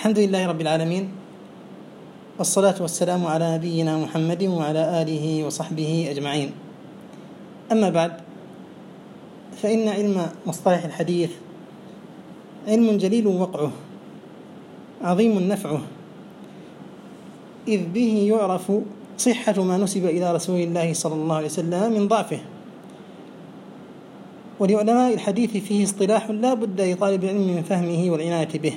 الحمد لله رب العالمين، والصلاة والسلام على نبينا محمد وعلى آله وصحبه أجمعين. أما بعد، فإن علم مصطلح الحديث علم جليل وقعه، عظيم نفعه، إذ به يعرف صحة ما نسب إلى رسول الله صلى الله عليه وسلم من ضعفه. ولعلماء الحديث فيه اصطلاح لا بد لطالب العلم من فهمه والعناية به،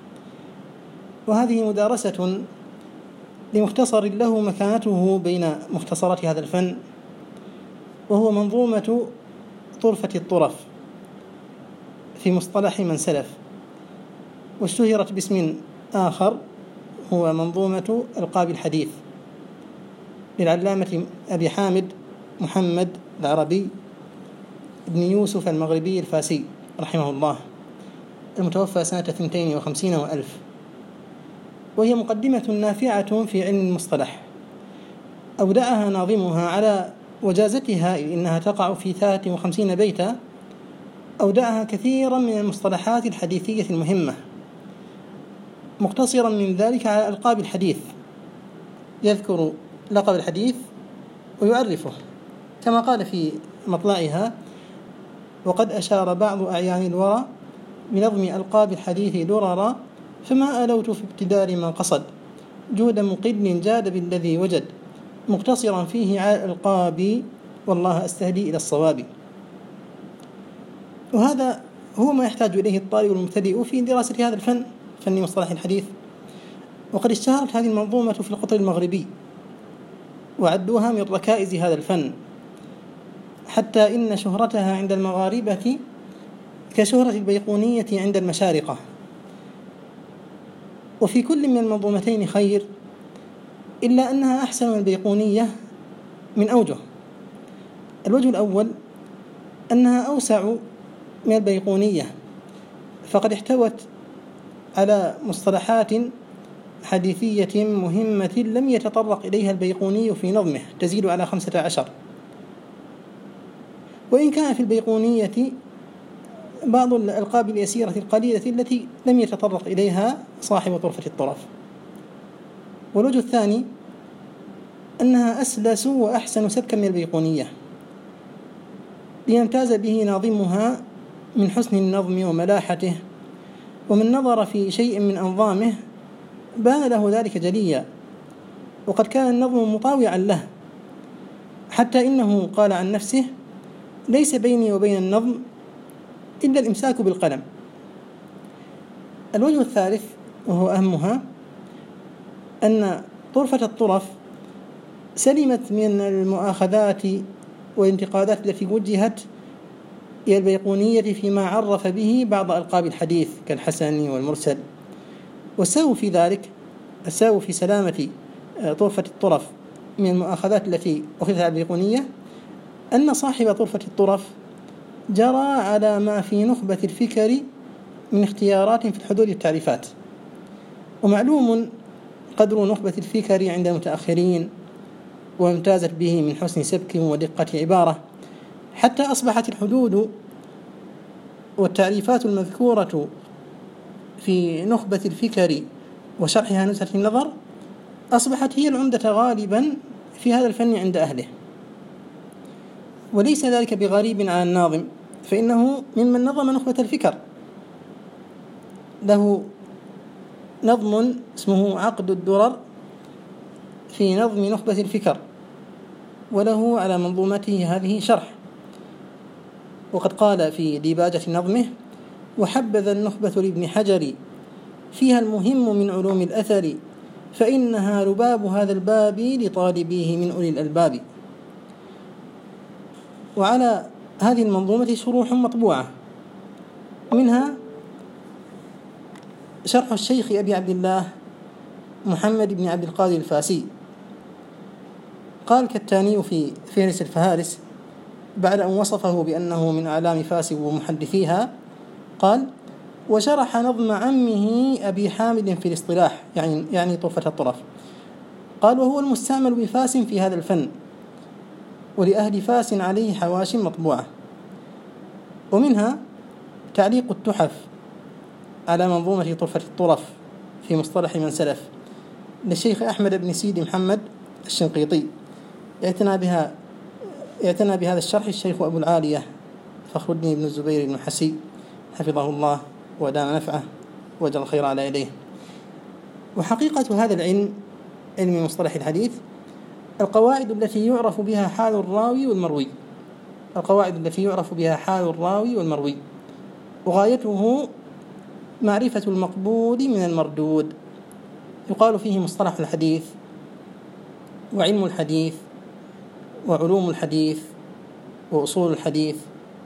وهذه مدارسة لمختصر له مكانته بين مختصرات هذا الفن، وهو منظومة طرفة الطرف في مصطلح من سلف، واشتهرت باسم آخر هو منظومة ألقاب الحديث للعلامة أبي حامد محمد العربي بن يوسف المغربي الفاسي رحمه الله، المتوفى سنة 52 وألف، وهي مقدمة نافعة في علم المصطلح أودعها ناظمها على وجازتها، إنها تقع في 53 بيتا. أودعها كثيرا من المصطلحات الحديثية المهمة، مقتصرا من ذلك على ألقاب الحديث، يذكر لقب الحديث ويعرفه، كما قال في مطلعها: وقد أشار بعض أعيان الورى بنظم ألقاب الحديث دررا، فما ألوت في ابتدار من قصد جود مقل جاد بالذي وجد، مقتصرا فيه على الألقاب والله أستهدي إلى الصواب. وهذا هو ما يحتاج إليه الطالب المبتدئ في دراسة هذا الفن، فن مصطلح الحديث. وقد اشتهرت هذه المنظومة في القطر المغربي، وعدوها من ركائز هذا الفن، حتى إن شهرتها عند المغاربة كشهرة البيقونية عند المشارقة. وفي كل من المنظومتين خير، إلا أنها أحسن من البيقونية من أوجه. الوجه الأول أنها أوسع من البيقونية، فقد احتوت على مصطلحات حديثية مهمة لم يتطرق إليها البيقوني في نظمه، تزيد على 15. وإن كان في البيقونية بعض الألقاب اليسيرة القليلة التي لم يتطرق إليها صاحب طرفة الطرف. والوجه الثاني أنها أسلس وأحسن سبكا من البيقونية، ليمتاز به ناظمها من حسن النظم وملاحته، ومن نظر في شيء من أنظامه بان له ذلك جليا، وقد كان النظم مطاوعا له، حتى إنه قال عن نفسه: ليس بيني وبين النظم إلا الإمساك بالقلم. الوجه الثالث وهو أهمها أن طرفة الطرف سلمت من المؤاخذات والانتقادات التي وجهت إلى البيقونية فيما عرف به بعض ألقاب الحديث كالحسن والمرسل. والسبب في ذلك، السبب في سلامة طرفة الطرف من المؤاخذات التي أخذت على البيقونية، أن صاحب طرفة الطرف جرى على ما في نخبة الفكر من اختيارات في الحدود والتعريفات، ومعلوم قدر نخبة الفكر عند المتأخرين، وامتازت به من حسن سبك ودقة عبارة، حتى أصبحت الحدود والتعريفات المذكورة في نخبة الفكر وشرحها نزهة النظر أصبحت هي العمدة غالبا في هذا الفن عند أهله. وليس ذلك بغريب على الناظم، فإنه ممن نظم نخبة الفكر، له نظم اسمه عقد الدرر في نظم نخبة الفكر، وله على منظومته هذه شرح. وقد قال في ديباجة نظمه: وحبذا النخبة لابن حجر فيها المهم من علوم الأثر، فإنها رباب هذا الباب لطالبيه من أولي الألباب. وعلى هذه المنظومة شروح مطبوعة، منها شرح الشيخ أبي عبد الله محمد بن عبد القادر الفاسي. قال كالتاني في فهرس الفهارس بعد أن وصفه بأنه من أعلام فاس ومحدثيها، قال: وشرح نظم عمه أبي حامد في الاصطلاح، يعني طرفة الطرف. قال: وهو المستعمل بفاس في هذا الفن، ولأهل فاس عليه حواش مطبوعة. ومنها تعليق التحف على منظومة طرفة الطرف في مصطلح من سلف للشيخ أحمد بن سيدي محمد الشنقيطي، اعتنى بهذا الشرح الشيخ أبو العالية فخر الدين بن الزبير المحسي حفظه الله ودام نفعه وجل الخير على يديه. وحقيقة هذا العلم، علم مصطلح الحديث، القواعد التي يعرف بها حال الراوي والمروي، القواعد التي يعرف بها حال الراوي والمروي، وغايته معرفة المقبول من المردود. يقال فيه مصطلح الحديث وعلم الحديث وعلوم الحديث وأصول الحديث،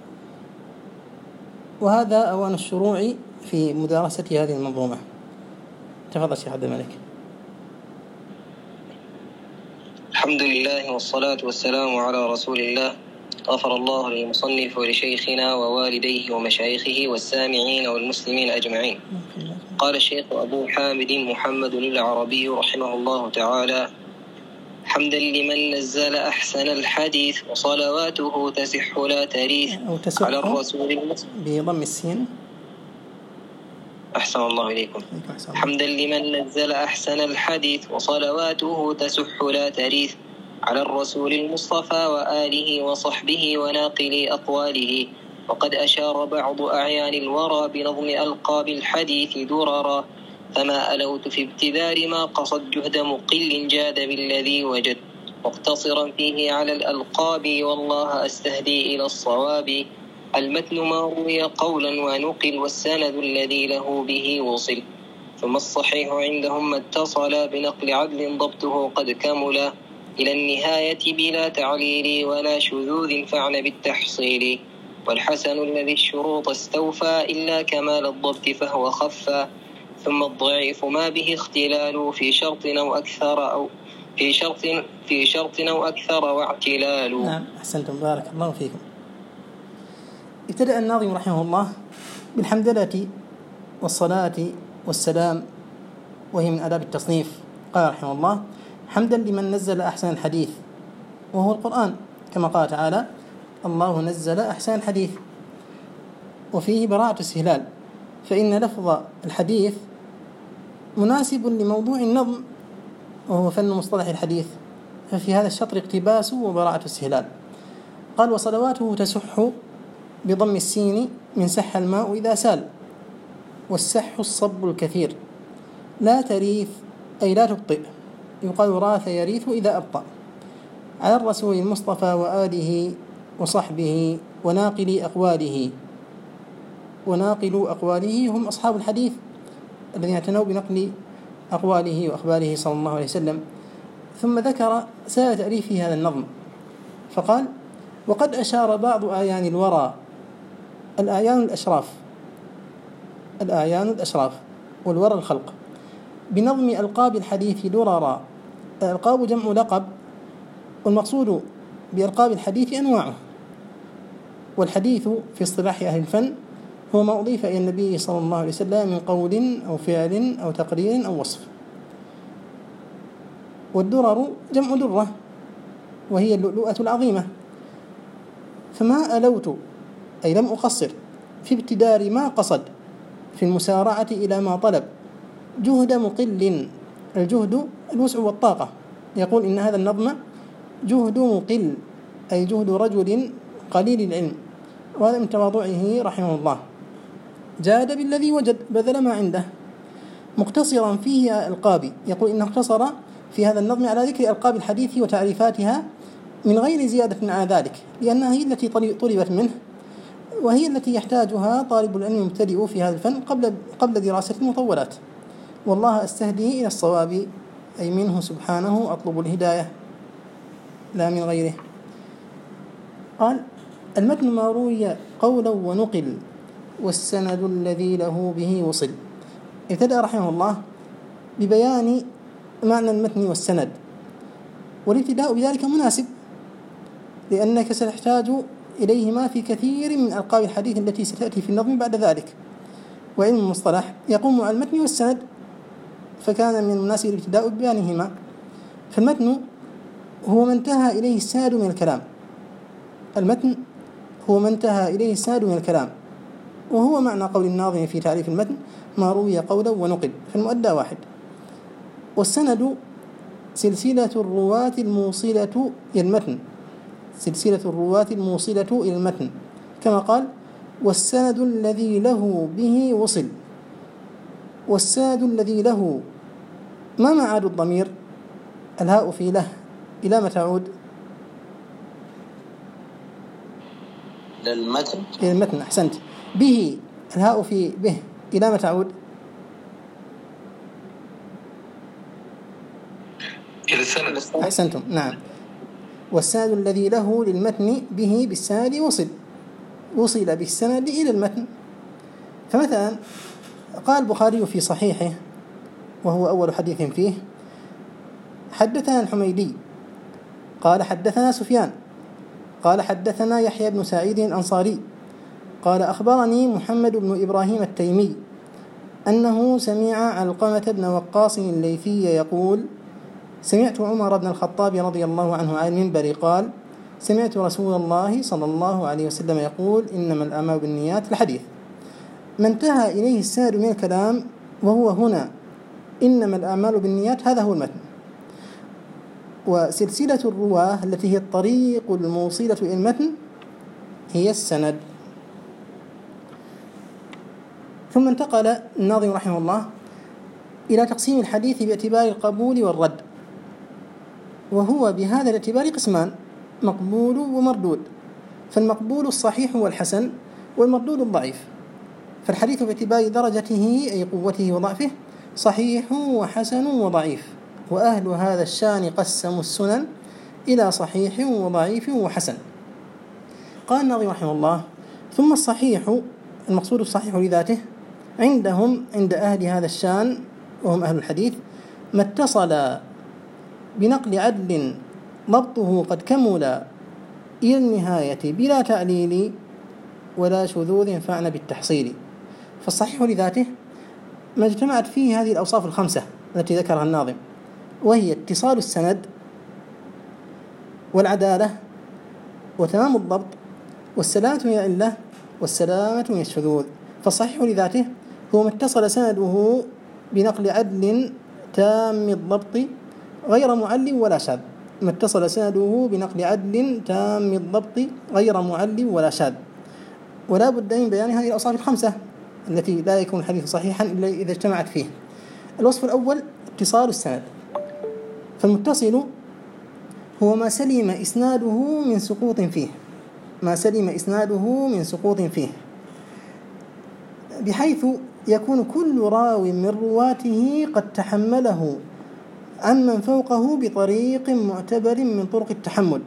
وهذا أوان الشروع في مدارسة هذه المنظومة. تفضل شيخ عبد الملك. الحمد لله والصلاة والسلام على رسول الله. غفر الله للمصنف ولشيخنا ووالديه ومشايخه والسامعين والمسلمين أجمعين. قال الشيخ أبو حامد محمد العربي رحمه الله تعالى: حمدا لمن نزل أحسن الحديث وصلواته تسح لا تريث على الرسول بضم السين. أحسن الله إليكم. حمدا لمن نزل أحسن الحديث وصلواته تسح لا تريث على الرسول المصطفى وآله وصحبه وناقل أقواله. وقد أشار بعض أعيان الورى بنظم ألقاب الحديث دررا، فما ألوت في ابتذار ما قصد جهد مقل جاد بالذي وجد، مقتصرا فيه على الألقاب والله أستهدي إلى الصواب. المتن ما روي قولا ونقل والسند الذي له به وصل، ثم الصحيح عندهم ما اتصل بنقل عدل ضبطه قد كمل إلى النهاية بلا تعليل ولا شذوذ فعن بالتحصيل. والحسن الذي الشروط استوفى إلا كمال الضبط فهو خفى. ثم الضعيف ما به اختلال في شرط أو أكثر أو في شرط أو أكثر واعتلال. نعم، أحسنتم، بارك الله فيكم. ابتدأ الناظم رحمه الله بالحمدلة والصلاة والسلام، وهي من آداب التصنيف. قال رحمه الله: حمدا لمن نزل أحسن الحديث، وهو القرآن، كما قال تعالى: الله نزل أحسن الحديث. وفيه براءة استهلال، فإن لفظ الحديث مناسب لموضوع النظم وهو فن مصطلح الحديث، ففي هذا الشطر اقتباس وبراءة استهلال. قال: وصلواته تسح بضم السين من سح الماء إذا سال، والسح الصب الكثير، لا تريث أي لا تبطئ، يقال راث يريث إذا أبطأ، على الرسول المصطفى وآله وصحبه وناقل أقواله. وناقل أقواله هم أصحاب الحديث الذين اعتنوا بنقل أقواله وأخباره صلى الله عليه وسلم. ثم ذكر سائر تأليف هذا النظم فقال: وقد أشار بعض أعيان الورى، الأعيان الأشراف والورى الخلق، بنظم ألقاب الحديث دررا. الألقاب جمع لقب، والمقصود بألقاب الحديث أنواعه. والحديث في اصطلاح أهل الفن هو ما أضيف إلى النبي صلى الله عليه وسلم من قول أو فعل أو تقرير أو وصف. والدرر جمع درة، وهي اللؤلؤة العظيمة. فما ألوت أي لم أقصر في ابتدار ما قصد، في المسارعة إلى ما طلب، جهد مقل. الجهد الوسع والطاقة. يقول إن هذا النظم جهد مقل، أي جهد رجل قليل العلم، وهذا من تواضعه رحمه الله. جاد بالذي وجد، بذل ما عنده، مقتصرا فيه ألقاب. يقول إنه اقتصر في هذا النظم على ذكر ألقاب الحديث وتعريفاتها من غير زيادة على ذلك، لأنها هي التي طلبت منه، وهي التي يحتاجها طالب العلم المبتدئ في هذا الفن قبل دراسة المطولات. والله أستهدي إلى الصواب، أي منه سبحانه أطلب الهداية لا من غيره. قال: المتن ما روي قولا ونقل والسند الذي له به وصل. ابتدأ رحمه الله ببيان معنى المتن والسند، والابتداء بذلك مناسب، لأنك ستحتاج إليهما في كثير من ألقاب الحديث التي ستأتي في النظم بعد ذلك. وعلم المصطلح يقوم على المتن والسند، فكان من المناسب الابتداء ببيانهما. فالمتن هو ما انتهى إليه السند من الكلام. المتن هو ما انتهى إليه السند من الكلام، وهو معنى قول الناظم في تعريف المتن ما روي قولا ونقل، فالمؤدى واحد. والسند سلسلة الرواة الموصلة إلى المتن، سلسلة الرواة الموصلة إلى المتن، كما قال والسند الذي له به وصل. والسند الذي له، ما معاد الضمير؟ الهاء في له إلى ما تعود؟ للمتن، إلى المتن. أحسنت. به، الهاء في به إلى ما تعود؟ إلى السند. أحسنتم، نعم. والسند الذي له للمتن به بالسند وصل بالسند إلى المتن. فمثلا قال البخاري في صحيحه وهو أول حديث فيه: حدثنا الحميدي قال حدثنا سفيان قال حدثنا يحيى بن سعيد الأنصاري قال أخبرني محمد بن إبراهيم التيمي أنه سمع علقمة بن وقاص الليثي يقول: سمعت عمر بن الخطاب رضي الله عنه على المنبر قال: سمعت رسول الله صلى الله عليه وسلم يقول: إنما الأعمال بالنيات، الحديث. ما انتهى إليه السند من الكلام وهو هنا إنما الأعمال بالنيات، هذا هو المتن. وسلسلة الرواه التي هي الطريق الموصلة إلى المتن هي السند. ثم انتقل الناظم رحمه الله إلى تقسيم الحديث باعتبار القبول والرد، وهو بهذا الاعتبار قسمان: مقبول ومردود. فالمقبول الصحيح والحسن، والمردود الضعيف. فالحديث باعتبار درجته أي قوته وضعفه صحيح وحسن وضعيف، وأهل هذا الشان قسموا السنن إلى صحيح وضعيف وحسن. قال الناظم رحمه الله: ثم الصحيح، المقصود الصحيح لذاته عندهم، عند أهل هذا الشان وهم أهل الحديث، ما اتصل بنقل عدل ضبطه قد كمل إلى النهاية بلا تعليل ولا شذوذ فعن بالتحصيل. فالصحيح لذاته ما اجتمعت فيه هذه الأوصاف الخمسة التي ذكرها الناظم، وهي اتصال السند والعدالة وتمام الضبط والسلامة من العلة والسلامة من الشذوذ. فالصحيح لذاته هو ما اتصل سنده بنقل عدل تام الضبط غير معل ولا شاذ، ما اتصل سنده بنقل عدل تام الضبط غير معل ولا شاذ. ولا بد من بيان هذه الأوصاف الخمسة التي لا يكون الحديث صحيحا إلا إذا اجتمعت فيه. الوصف الأول اتصال السند، فالمتصل هو ما سلم إسناده من سقوط فيه، ما سلم إسناده من سقوط فيه، بحيث يكون كل راو من رواته قد تحمله عمن فوقه بطريق معتبر من طرق التحمل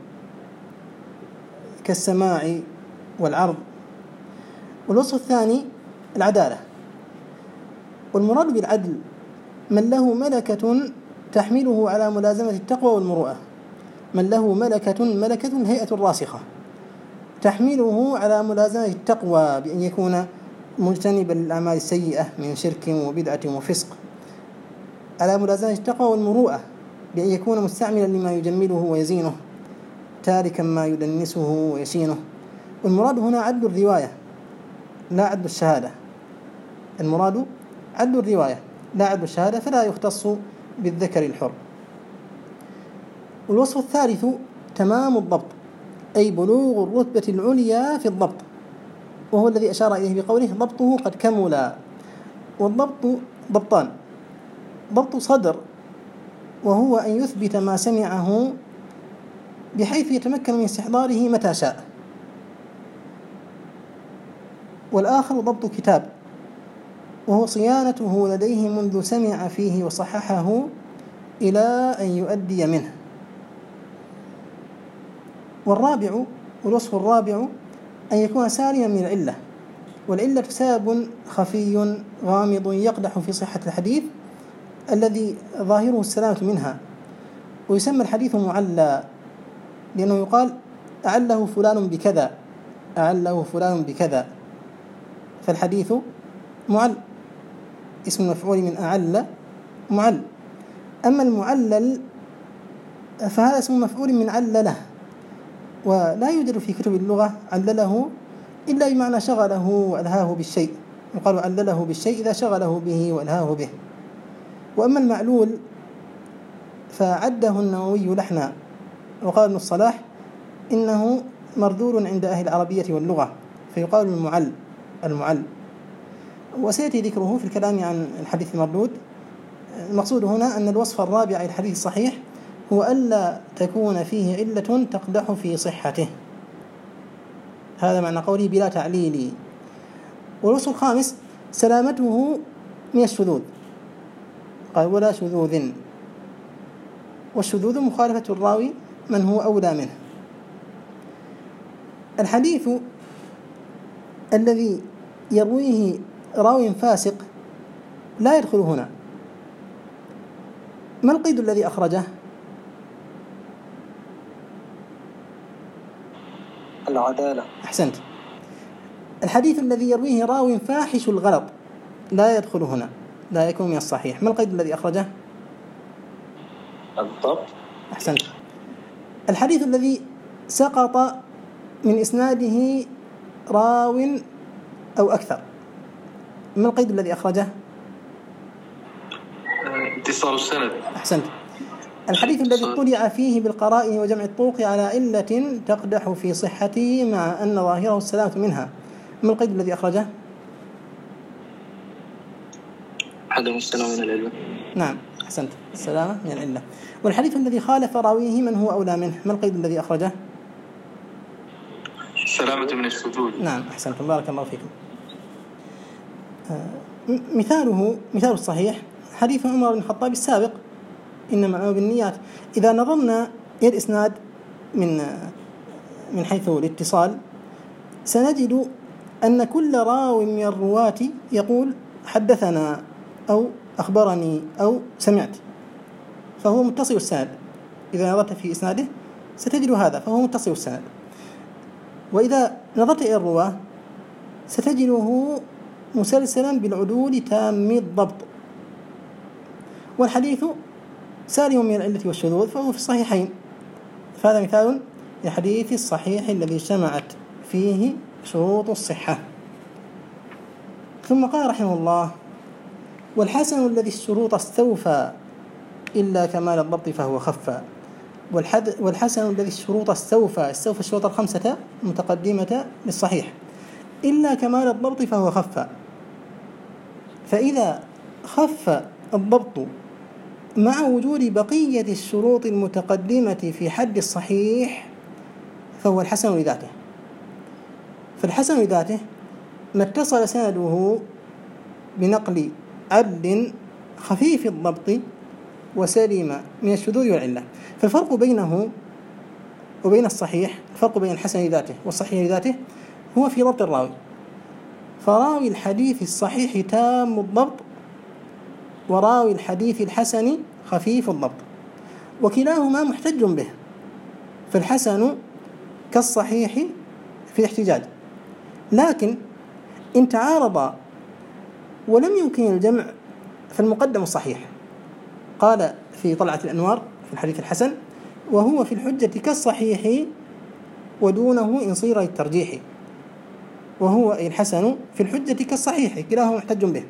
كالسماع والعرض. والوصف الثاني العدالة، والمراد بالعدل من له ملكة تحمله على ملازمة التقوى والمروءة، من له ملكة الهيئة الراسخة تحمله على ملازمة التقوى بأن يكون مجتنبا للأعمال السيئة من شرك وبدعة وفسق، على ملازمة التقوى والمروءة بأن يكون مستعملا لما يجمله ويزينه تاركا ما يدنسه ويشينه. والمراد هنا عدل الرواية لا عدل الشهادة، المراد عدل الرواية لا عدل الشهادة، فلا يختص بالذكر الحر. والوصف الثالث تمام الضبط، أي بلوغ الرتبة العليا في الضبط، وهو الذي أشار إليه بقوله ضبطه قد كمل. والضبط ضبطان: ضبط صدر وهو أن يثبت ما سمعه بحيث يتمكن من استحضاره متى شاء، والآخر ضبط كتاب وهو صيانته لديه منذ سمع فيه وصححه إلى أن يؤدي منه. والوصف الرابع أن يكون سالما من العلة، والعلة سبب خفي غامض يقدح في صحة الحديث الذي ظاهره السلامة منها، ويسمى الحديث معلى لأنه يقال أعله فلان بكذا، أعله فلان بكذا، فالحديث معل، اسم المفعول من أعل معل. أما المعلل فهذا اسم مفعول من علله، ولا يوجد في كتب اللغة علله إلا بمعنى شغله وألهاه بالشيء، يقال علله بالشيء إذا شغله به وألهاه به. وأما المعلول فعده النووي لحنا، وقال ابن الصلاح إنه مردود عند أهل العربية واللغة، فيقال المعل. وسيأتي ذكره في الكلام عن الحديث المردود. المقصود هنا أن الوصف الرابع للحديث الصحيح هو ألا تكون فيه علة تقدح في صحته، هذا معنى قوله بلا تعليل. والوصف الخامس سلامته من الشذوذ، قال ولا شذوذ، والشذوذ مخالفة الراوي من هو أولى منه. الحديث الذي يرويه راوي فاسق لا يدخل هنا. ما القيد الذي أخرجه؟ العدالة. أحسنت. الحديث الذي يرويه راوي فاحش الغلط لا يدخل هنا، لا يكون من الصحيح. ما القيد الذي أخرجه؟ الضبط. أحسنت. الحديث الذي سقط من إسناده راو أو أكثر، ما القيد الذي أخرجه؟ اتصال السند. أحسنت. الحديث الذي اطلع فيه بالقرائن وجمع الطرق على علة تقدح في صحته مع أن ظاهره السلامة منها، ما القيد الذي أخرجه؟ عدم السلامة من العلة. نعم أحسنت، السلامة من العلة. والحديث الذي خالف راويه من هو أولى منه، ما القيد الذي أخرجه؟ السلامة من الشذوذ. نعم أحسنتم، بارك الله فيكم. مثال الصحيح حديث عمر بن الخطاب السابق إنما الأعمال بالنيات. إذا نظرنا إلى الإسناد من حيث الاتصال سنجد أن كل راو من الرواة يقول حدثنا أو أخبرني أو سمعت، فهو متصل السند. إذا نظرت في إسناده ستجد هذا، فهو متصل السند. وإذا نظرت إلى الرواة ستجده مسلسلا بالعدول تام الضبط، والحديث سالم من العلة والشذوذ فهو في الصحيحين. فهذا مثال للحديث الصحيح الذي اجتمعت فيه شروط الصحة. ثم قال رحمه الله: والحسن الذي الشروط استوفى إلا كمال الضبط فهو خفى. والحسن الذي الشروط استوفى الشروط الخمسة متقدمة للصحيح إلا كمال الضبط فهو خفى. فإذا خف الضبط مع وجود بقية الشروط المتقدمة في حد الصحيح فهو الحسن لذاته. فالحسن لذاته ما اتصل سنده بنقل عدل خفيف الضبط وسليم من الشذوذ والعلة. فالفرق بينه وبين الصحيح، الفرق بين الحسن لذاته والصحيح لذاته هو في ضبط الراوي. فراوي الحديث الصحيح تام الضبط، وراوي الحديث الحسن خفيف الضبط، وكلاهما محتج به. فالحسن كالصحيح في احتجاج، لكن إن تعارض ولم يمكن الجمع فالمقدم الصحيح. قال في طلعة الأنوار في الحديث الحسن: وهو في الحجة كالصحيح ودونه إن صير للترجيح. وهو الحسن في الحجة كالصحيح، كلاهما محتج به،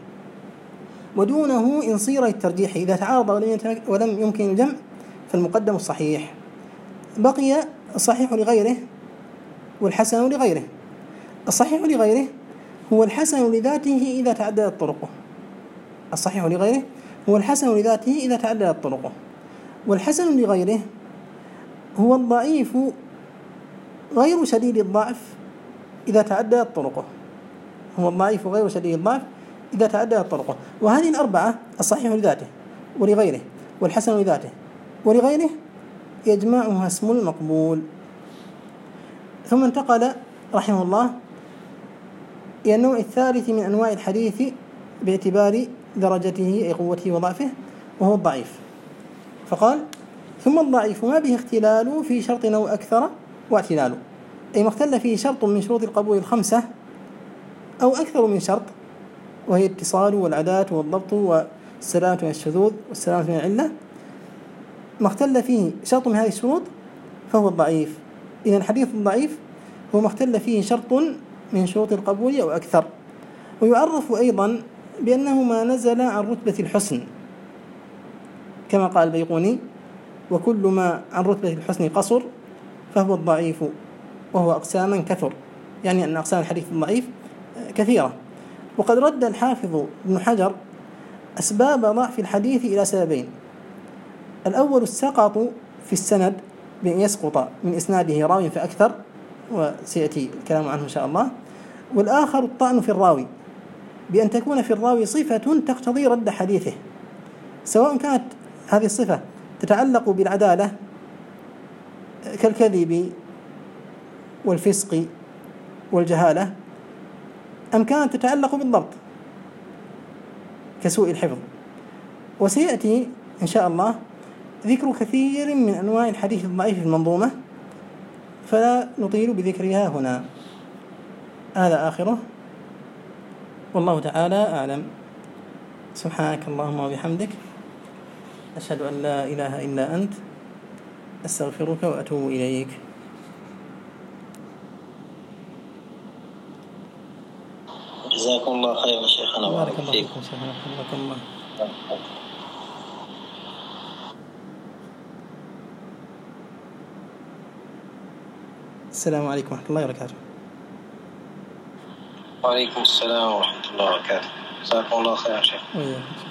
ودونه إن صير للترجيح. إذا تعارض ولم يمكن الجمع فالمقدم الصحيح. بقي الصحيح لغيره والحسن لغيره. الصحيح لغيره هو الحسن لذاته إذا تعددت طرقه. الصحيح لغيره هو الحسن لذاته إذا تعددت طرقه. والحسن لغيره هو الضعيف غير شديد الضعف إذا تعددت طرقه. هو الضعيف غير شديد الضعف إذا تعددت طرقه. وهذه الأربعة: الصحيح لذاته ولغيره والحسن لذاته ولغيره يجمعها اسم المقبول. ثم انتقل رحمه الله إلى النوع الثالث من أنواع الحديث باعتبار درجته أي قوته وضعفه، وهو الضعيف. فقال: ثم الضعيف ما به اختلال في شرط أو أكثر واعتلال، أي ما اختل فيه شرط من شروط القبول الخمسة أو أكثر من شرط، وهي الاتصال والعدالة والضبط والسلامة من الشذوذ والسلامة من العلة. ما اختل فيه شرط من هذه الشروط فهو الضعيف. إذن الحديث الضعيف هو ما اختل فيه شرط من شروط القبول أو أكثر. ويعرف أيضا بأنه ما نزل عن رتبة الحسن، كما قال البيقوني: وكل ما عن رتبة الحسن قصر فهو الضعيف وهو أقساما كثر، يعني أن أقسام الحديث الضعيف كثيرة. وقد رد الحافظ ابن حجر أسباب ضعف الحديث إلى سببين: الأول السقط في السند بأن يسقط من إسناده راوي فأكثر، وسيأتي الكلام عنه إن شاء الله. والآخر الطعن في الراوي بأن تكون في الراوي صفة تقتضي رد حديثه، سواء كانت هذه الصفة تتعلق بالعدالة كالكذب والفسق والجهالة، أم كانت تتعلق بالضبط كسوء الحفظ. وسيأتي إن شاء الله ذكر كثير من أنواع الحديث الضعيف في المنظومة، فلا نطيل بذكرها هنا. هذا آخره، والله تعالى أعلم. سبحانك اللهم وبحمدك، أشهد أن لا إله إلا أنت، أستغفرك وأتوب إليك. جزاكم الله خيرا شيخنا. بارك الله فيكم. سبحانك الله. السلام عليكم ورحمة الله وبركاته. وعليكم السلام ورحمة الله وبركاته. جزاكم الله خيرا شيخ.